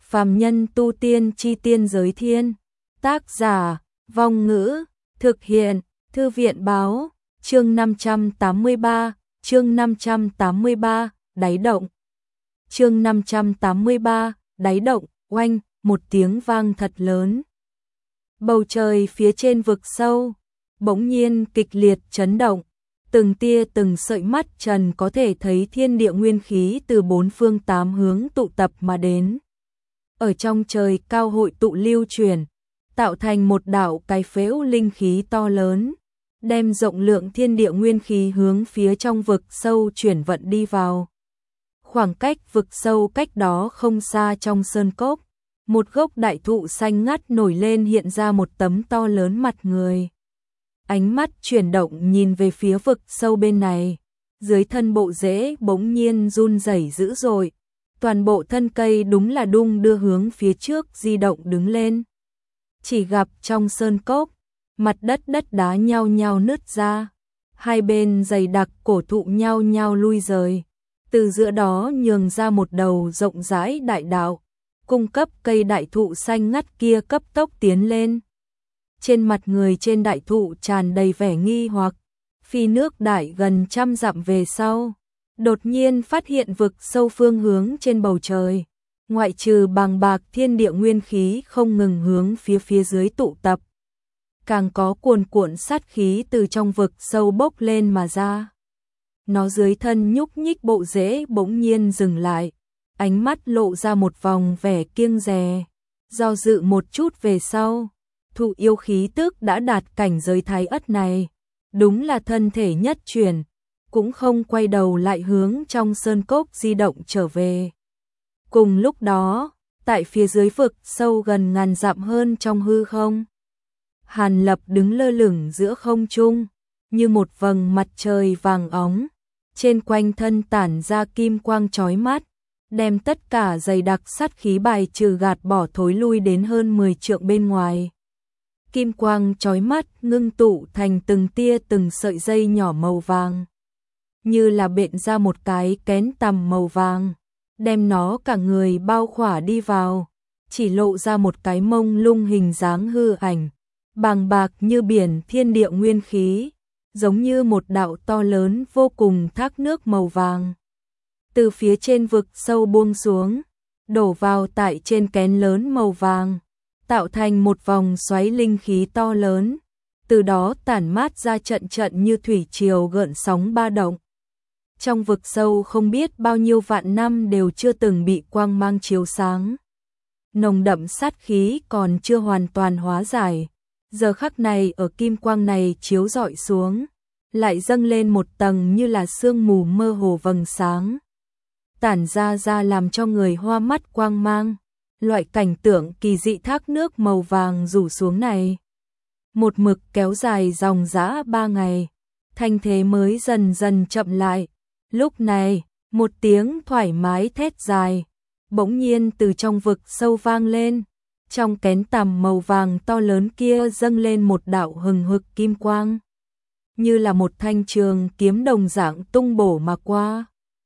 Phàm nhân tu tiên chi tiên giới thiên. Tác giả, Vong Ngữ, thực hiện, Thư viện Báo, chương 583, đáy động. Chương 583, đáy động, oanh, một tiếng vang thật lớn. Bầu trời phía trên vực sâu, bỗng nhiên kịch liệt chấn động, từng tia từng sợi mắt trần có thể thấy thiên địa nguyên khí từ bốn phương tám hướng tụ tập mà đến. Ở trong trời cao hội tụ lưu chuyển, tạo thành một đạo cái phễu linh khí to lớn, đem rộng lượng thiên địa nguyên khí hướng phía trong vực sâu chuyển vận đi vào. Khoảng cách vực sâu cách đó không xa trong sơn cốc, một gốc đại thụ xanh ngắt nổi lên hiện ra một tấm to lớn mặt người. Ánh mắt chuyển động nhìn về phía vực sâu bên này, dưới thân bộ rễ bỗng nhiên run rẩy dữ dội, toàn bộ thân cây đúng là đung đưa hướng phía trước di động đứng lên. Chỉ gặp trong sơn cốc, mặt đất đá nhao nhao nứt ra, hai bên dày đặc cổ thụ nhao nhao lui rời, từ giữa đó nhường ra một đầu rộng rãi đại đạo, cung cấp cây đại thụ xanh ngắt kia cấp tốc tiến lên. Trên mặt người trên đại thụ tràn đầy vẻ nghi hoặc, phi nước đại gần trăm dặm về sau, đột nhiên phát hiện vực sâu phương hướng trên bầu trời, ngoại trừ bàng bạc thiên địa nguyên khí không ngừng hướng phía dưới tụ tập, càng có cuồn cuộn sát khí từ trong vực sâu bốc lên mà ra. Nó dưới thân nhúc nhích bộ rễ bỗng nhiên dừng lại, ánh mắt lộ ra một vòng vẻ kiêng dè, do dự một chút về sau, thụ yêu khí tức đã đạt cảnh giới thái ất này, đúng là thân thể nhất chuyển, cũng không quay đầu lại hướng trong sơn cốc di động trở về. Cùng lúc đó, tại phía dưới vực sâu gần ngàn dặm hơn trong hư không, Hàn Lập đứng lơ lửng giữa không trung, như một vầng mặt trời vàng óng, trên quanh thân tản ra kim quang chói mắt, đem tất cả dày đặc sát khí bài trừ gạt bỏ thối lui đến hơn 10 trượng bên ngoài. Kim quang chói mắt ngưng tụ thành từng tia từng sợi dây nhỏ màu vàng, như là bện ra một cái kén tằm màu vàng, đem nó cả người bao khỏa đi vào, chỉ lộ ra một cái mông lung hình dáng hư ảnh, bàng bạc như biển thiên địa nguyên khí, giống như một đạo to lớn vô cùng thác nước màu vàng. Từ phía trên vực sâu buông xuống, đổ vào tại trên kén lớn màu vàng, tạo thành một vòng xoáy linh khí to lớn, từ đó tản mát ra trận trận như thủy triều gợn sóng ba động. Trong vực sâu không biết bao nhiêu vạn năm đều chưa từng bị quang mang chiếu sáng. Nồng đậm sát khí còn chưa hoàn toàn hóa giải, giờ khắc này ở kim quang này chiếu rọi xuống, lại dâng lên một tầng như là sương mù mơ hồ vầng sáng, tản ra làm cho người hoa mắt quang mang. Loại cảnh tượng kỳ dị thác nước màu vàng rủ xuống này, một mực kéo dài dòng dã 3 ngày, thanh thế mới dần dần chậm lại. Lúc này, một tiếng thoải mái thét dài, bỗng nhiên từ trong vực sâu vang lên, trong kén tằm màu vàng to lớn kia dâng lên một đạo hừng hực kim quang, như là một thanh trường kiếm đồng dạng tung bổ mà qua,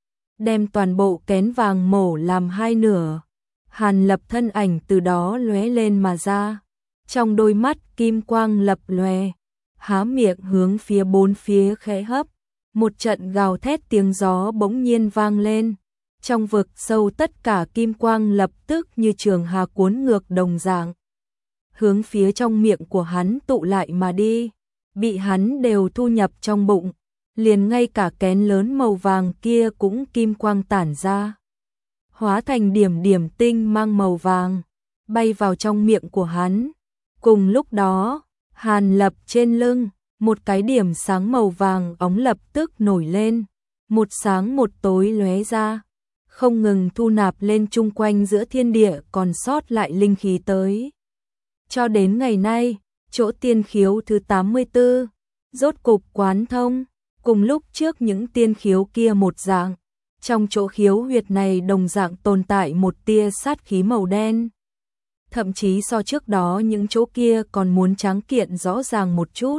đem toàn bộ kén vàng mổ làm hai nửa. Hàn Lập thân ảnh từ đó lóe lên mà ra, trong đôi mắt kim quang lập lòe, há miệng hướng phía bốn phía khẽ hấp, một trận gào thét tiếng gió bỗng nhiên vang lên, trong vực sâu tất cả kim quang lập tức như trường hà cuốn ngược đồng dạng, hướng phía trong miệng của hắn tụ lại mà đi, bị hắn đều thu nhập trong bụng, liền ngay cả kén lớn màu vàng kia cũng kim quang tản ra, hóa thành điểm điểm tinh mang màu vàng, bay vào trong miệng của hắn. Cùng lúc đó, Hàn Lập trên lưng, một cái điểm sáng màu vàng óng lập tức nổi lên, một sáng một tối lóe ra, không ngừng thu nạp lên chung quanh giữa thiên địa còn sót lại linh khí tới. Cho đến ngày nay, chỗ tiên khiếu thứ 84, rốt cục quán thông, cùng lúc trước những tiên khiếu kia một dạng. Trong chỗ khiếu huyệt này đồng dạng tồn tại một tia sát khí màu đen. Thậm chí so trước đó những chỗ kia còn muốn tráng kiện rõ ràng một chút.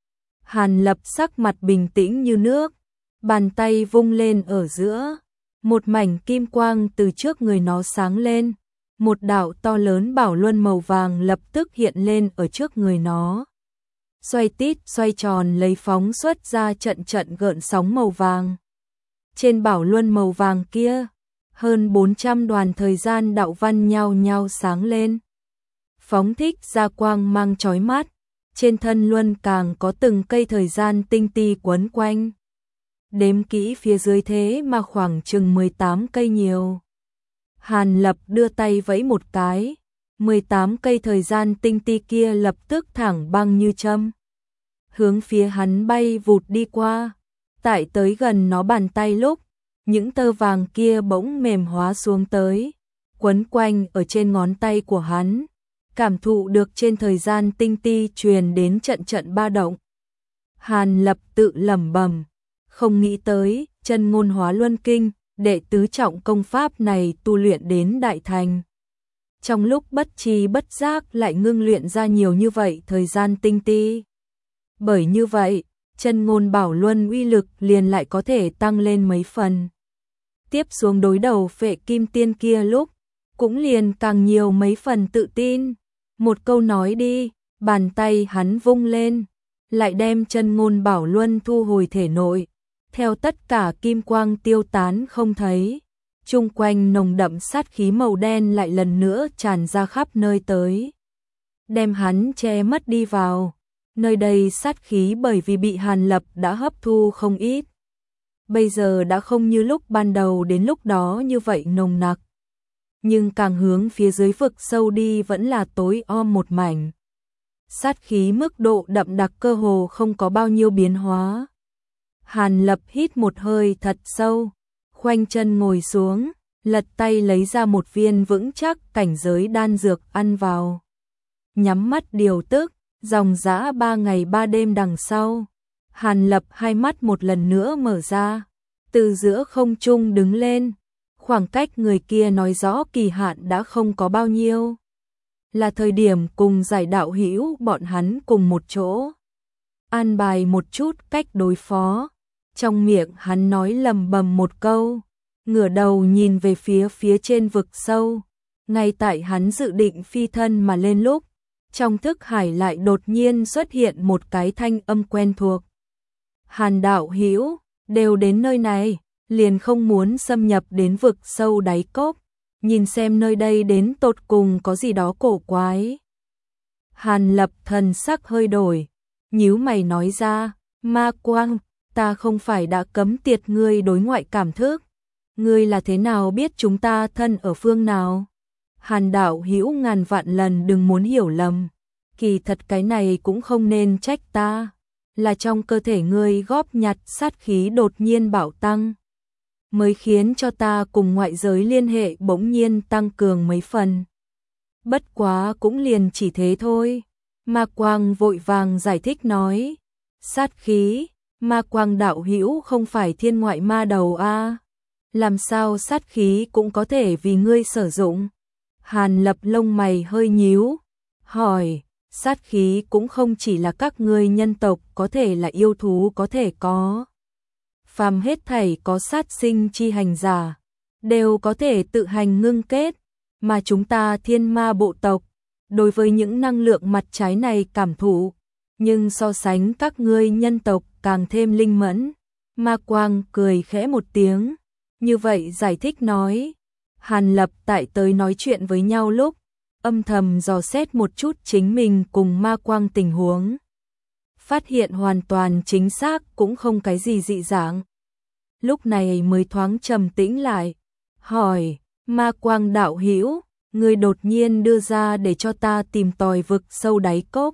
Hàn Lập sắc mặt bình tĩnh như nước, bàn tay vung lên ở giữa, một mảnh kim quang từ trước người nó sáng lên, một đạo to lớn bảo luân màu vàng lập tức hiện lên ở trước người nó. Xoay tít xoay tròn lấy phóng xuất ra trận trận gợn sóng màu vàng. Trên bảo luân màu vàng kia, hơn 400 đoàn thời gian đạo văn nhao nhao sáng lên. Phóng thích ra quang mang chói mắt, trên thân luân càng có từng cây thời gian tinh ti quấn quanh. Đếm kỹ phía dưới thế mà khoảng chừng 18 cây nhiều. Hàn Lập đưa tay vẫy một cái, 18 cây thời gian tinh ti kia lập tức thẳng băng như châm. Hướng phía hắn bay vụt đi qua, tại tới gần nó bàn tay lúc, những tơ vàng kia bỗng mềm hóa xuống tới, quấn quanh ở trên ngón tay của hắn, cảm thụ được trên thời gian tinh ti truyền đến trận trận ba động. Hàn Lập tự lẩm bẩm, không nghĩ tới, chân ngôn hóa luân kinh, đệ tứ trọng công pháp này tu luyện đến đại thành. Trong lúc bất tri bất giác lại ngưng luyện ra nhiều như vậy thời gian tinh ti. Bởi như vậy, chân ngôn bảo luân uy lực liền lại có thể tăng lên mấy phần. Tiếp xuống đối đầu Phệ Kim Tiên kia lúc, cũng liền càng nhiều mấy phần tự tin. Một câu nói đi, bàn tay hắn vung lên, lại đem chân ngôn bảo luân thu hồi thể nội. Theo tất cả kim quang tiêu tán không thấy, chung quanh nồng đậm sát khí màu đen lại lần nữa tràn ra khắp nơi tới. Đem hắn che mất đi vào, nơi đây sát khí bởi vì bị Hàn Lập đã hấp thu không ít. Bây giờ đã không như lúc ban đầu đến lúc đó như vậy nồng nặc. Nhưng càng hướng phía dưới vực sâu đi vẫn là tối om một mảnh. Sát khí mức độ đậm đặc cơ hồ không có bao nhiêu biến hóa. Hàn Lập hít một hơi thật sâu, khoanh chân ngồi xuống, lật tay lấy ra một viên vững chắc cảnh giới đan dược ăn vào. Nhắm mắt điều tức, dòng dã 3 ngày 3 đêm đằng sau, Hàn Lập hai mắt một lần nữa mở ra, từ giữa không trung đứng lên, khoảng cách người kia nói rõ kỳ hạn đã không có bao nhiêu. Là thời điểm cùng giải đạo hữu bọn hắn cùng một chỗ. An bài một chút cách đối phó. Trong miệng hắn nói lầm bầm một câu, ngửa đầu nhìn về phía trên vực sâu. Ngay tại hắn dự định phi thân mà lên lúc, trong thức hải lại đột nhiên xuất hiện một cái thanh âm quen thuộc. Hàn đạo hữu, đều đến nơi này, liền không muốn xâm nhập đến vực sâu đáy cốc, nhìn xem nơi đây đến tột cùng có gì đó cổ quái. Hàn Lập thần sắc hơi đổi, nhíu mày nói ra, Ma Quang, ta không phải đã cấm tiệt ngươi đối ngoại cảm thức, ngươi là thế nào biết chúng ta thân ở phương nào? Hàn đạo hữu ngàn vạn lần đừng muốn hiểu lầm, kỳ thật cái này cũng không nên trách ta, là trong cơ thể ngươi góp nhặt sát khí đột nhiên bạo tăng, mới khiến cho ta cùng ngoại giới liên hệ bỗng nhiên tăng cường mấy phần. Bất quá cũng liền chỉ thế thôi. Ma Quang vội vàng giải thích nói, sát khí, Ma Quang đạo hữu không phải thiên ngoại ma đầu a, làm sao sát khí cũng có thể vì ngươi sử dụng? Hàn Lập lông mày hơi nhíu, hỏi, sát khí cũng không chỉ là các ngươi nhân tộc có thể là yêu thú có thể có. Phàm hết thảy có sát sinh chi hành giả, đều có thể tự hành ngưng kết, mà chúng ta thiên ma bộ tộc, đối với những năng lượng mặt trái này cảm thụ, nhưng so sánh các ngươi nhân tộc càng thêm linh mẫn. Ma Quang cười khẽ một tiếng, như vậy giải thích nói. Hàn Lập tại tới nói chuyện với nhau lúc, âm thầm dò xét một chút chính mình cùng Ma Quang tình huống. Phát hiện hoàn toàn chính xác cũng không cái gì dị dạng. Lúc này mới thoáng trầm tĩnh lại, hỏi, Ma Quang đạo hữu, người đột nhiên đưa ra để cho ta tìm tòi vực sâu đáy cốc.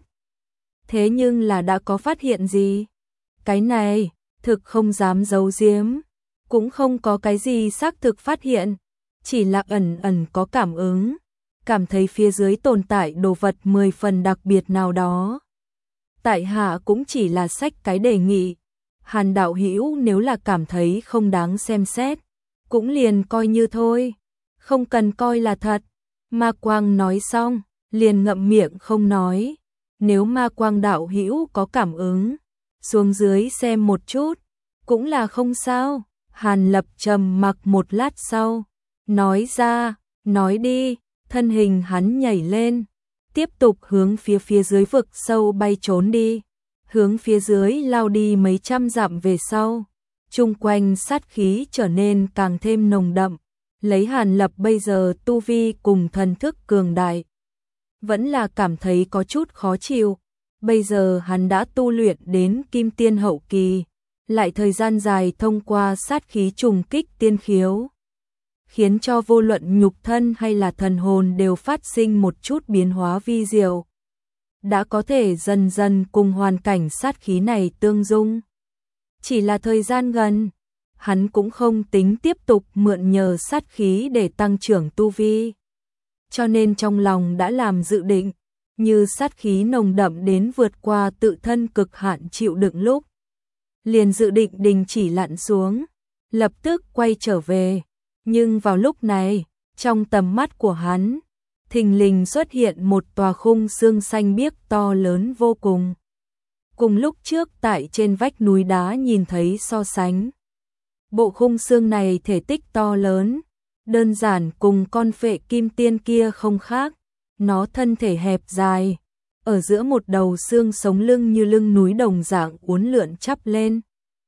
Thế nhưng là đã có phát hiện gì? Cái này, thực không dám giấu giếm, cũng không có cái gì xác thực phát hiện, chỉ là ẩn ẩn có cảm ứng, cảm thấy phía dưới tồn tại đồ vật 10 phần đặc biệt nào đó. Tại hạ cũng chỉ là sách cái đề nghị, Hàn đạo hữu nếu là cảm thấy không đáng xem xét, cũng liền coi như thôi, không cần coi là thật. Ma Quang nói xong, liền ngậm miệng không nói. Nếu Ma Quang đạo hữu có cảm ứng, xuống dưới xem một chút, cũng là không sao. Hàn Lập trầm mặc một lát sau, nói ra, nói đi. thân hình hắn nhảy lên, tiếp tục hướng phía dưới vực sâu bay trốn đi, hướng phía dưới lao đi mấy trăm dặm về sau. Chung quanh sát khí trở nên càng thêm nồng đậm, lấy Hàn Lập bây giờ tu vi cùng thần thức cường đại, vẫn là cảm thấy có chút khó chịu. Bây giờ hắn đã tu luyện đến kim tiên hậu kỳ, lại thời gian dài thông qua sát khí trùng kích tiên khiếu, khiến cho vô luận nhục thân hay là thần hồn đều phát sinh một chút biến hóa vi diệu, đã có thể dần dần cùng hoàn cảnh sát khí này tương dung. Chỉ là thời gian gần, hắn cũng không tính tiếp tục mượn nhờ sát khí để tăng trưởng tu vi, cho nên trong lòng đã làm dự định, như sát khí nồng đậm đến vượt qua tự thân cực hạn chịu đựng lúc, liền dự định đình chỉ lặn xuống, lập tức quay trở về. Nhưng vào lúc này, trong tầm mắt của hắn, thình lình xuất hiện một tòa khung xương xanh biếc to lớn vô cùng. Cùng lúc trước tại trên vách núi đá nhìn thấy so sánh, bộ khung xương này thể tích to lớn, đơn giản cùng con phệ kim tiên kia không khác. Nó thân thể hẹp dài, ở giữa một đầu xương sống lưng như lưng núi đồng dạng uốn lượn chắp lên.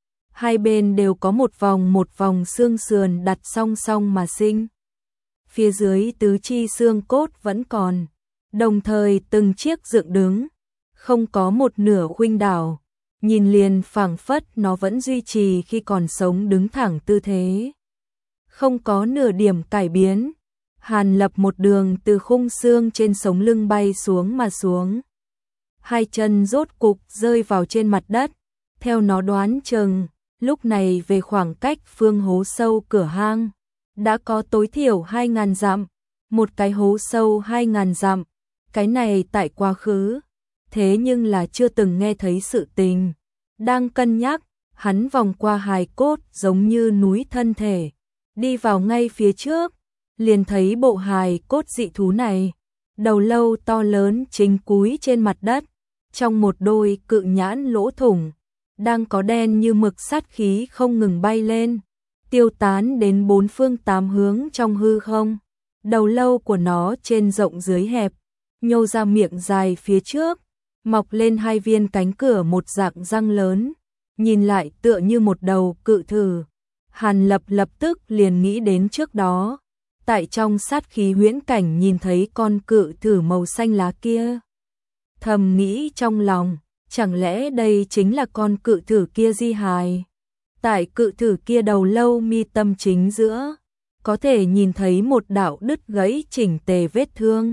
Hai bên đều có một vòng xương sườn đặt song song mà sinh. Phía dưới tứ chi xương cốt vẫn còn, đồng thời từng chiếc dựng đứng, không có một nửa khuynh đảo, nhìn liền phảng phất nó vẫn duy trì khi còn sống đứng thẳng tư thế, không có nửa điểm cải biến. Hàn Lập một đường từ khung xương trên sống lưng bay xuống mà xuống. Hai chân rốt cục rơi vào trên mặt đất, theo nó đoán chừng, lúc này về khoảng cách phương hố sâu cửa hang, đã có tối thiểu 2.000 dặm, một cái hố sâu 2.000 dặm, cái này tại quá khứ, thế nhưng là chưa từng nghe thấy sự tình. Đang cân nhắc, hắn vòng qua hài cốt giống như núi thân thể, đi vào ngay phía trước, liền thấy bộ hài cốt dị thú này, đầu lâu to lớn chính cúi trên mặt đất, trong một đôi cự nhãn lỗ thủng, đang có đen như mực sát khí không ngừng bay lên, tiêu tán đến bốn phương tám hướng trong hư không. Đầu lâu của nó trên rộng dưới hẹp, nhô ra miệng dài phía trước, mọc lên hai viên cánh cửa một dạng răng lớn, nhìn lại tựa như một đầu cự thử. Hàn Lập lập tức liền nghĩ đến trước đó, tại trong sát khí huyễn cảnh nhìn thấy con cự thử màu xanh lá kia. Thầm nghĩ trong lòng, chẳng lẽ đây chính là con cự thử kia di hài? Tại cự thử kia đầu lâu mi tâm chính giữa, có thể nhìn thấy một đạo đứt gãy chỉnh tề vết thương,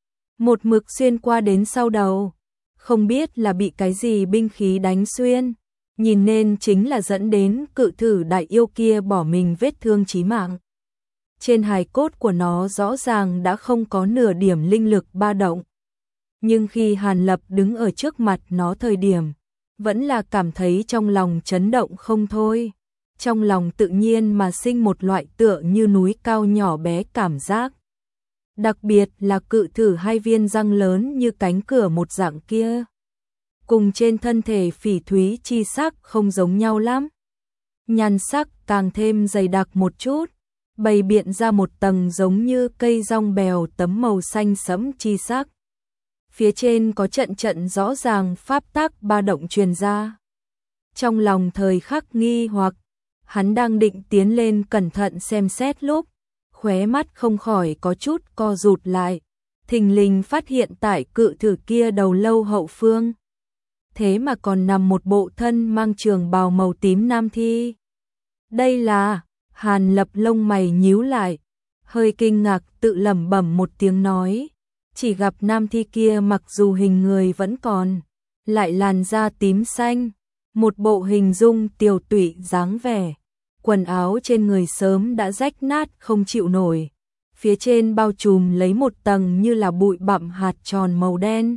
một mực xuyên qua đến sau đầu, không biết là bị cái gì binh khí đánh xuyên, nhìn nên chính là dẫn đến cự thử đại yêu kia bỏ mình vết thương chí mạng. Trên hài cốt của nó rõ ràng đã không có nửa điểm linh lực ba động. Nhưng khi Hàn Lập đứng ở trước mặt nó thời điểm, vẫn là cảm thấy trong lòng chấn động không thôi. Trong lòng tự nhiên mà sinh một loại tựa như núi cao nhỏ bé cảm giác. Đặc biệt là cự thử hai viên răng lớn như cánh cửa một dạng kia, cùng trên thân thể phỉ thúy chi sắc không giống nhau lắm. Nhan sắc càng thêm dày đặc một chút, bày biện ra một tầng giống như cây rong bèo tấm màu xanh sẫm chi sắc. Phía trên có trận trận rõ ràng pháp tắc ba động truyền ra. Trong lòng thời khắc nghi hoặc, hắn đang định tiến lên cẩn thận xem xét lúc, khóe mắt không khỏi có chút co rụt lại, thình lình phát hiện tại cự thử kia đầu lâu hậu phương, thế mà còn nằm một bộ thân mang trường bào màu tím nam thi. Đây là... Hàn Lập lông mày nhíu lại, hơi kinh ngạc tự lẩm bẩm một tiếng nói, chỉ gặp nam thi kia mặc dù hình người vẫn còn, lại làn da tím xanh, một bộ hình dung tiều tụy dáng vẻ, quần áo trên người sớm đã rách nát không chịu nổi, phía trên bao trùm lấy một tầng như là bụi bặm hạt tròn màu đen.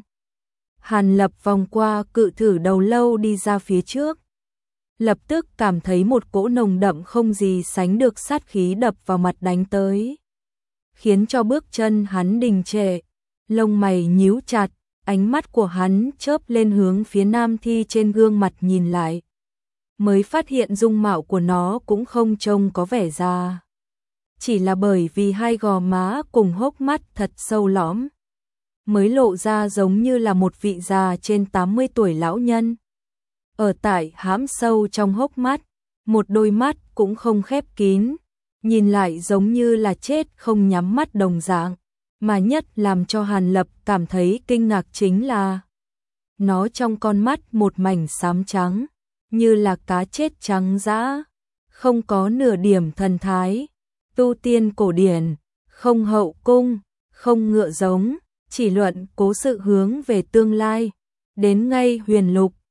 Hàn Lập vòng qua cự thử đầu lâu đi ra phía trước, lập tức cảm thấy một cỗ nồng đậm không gì sánh được sát khí đập vào mặt đánh tới, khiến cho bước chân hắn đình trệ, lông mày nhíu chặt, ánh mắt của hắn chớp lên hướng phía nam thi trên gương mặt nhìn lại, mới phát hiện dung mạo của nó cũng không trông có vẻ già. chỉ là bởi vì hai gò má cùng hốc mắt thật sâu lõm, mới lộ ra giống như là một vị già trên 80 tuổi lão nhân. Ở tại hãm sâu trong hốc mắt, một đôi mắt cũng không khép kín, nhìn lại giống như là chết không nhắm mắt đồng dạng, mà nhất làm cho Hàn Lập cảm thấy kinh ngạc chính là nó trong con mắt một mảnh xám trắng, như là cá chết trắng dã, không có nửa điểm thần thái, tu tiên cổ điển, không hậu cung, không ngựa giống, chỉ luận cố sự hướng về tương lai, đến ngay huyền lục,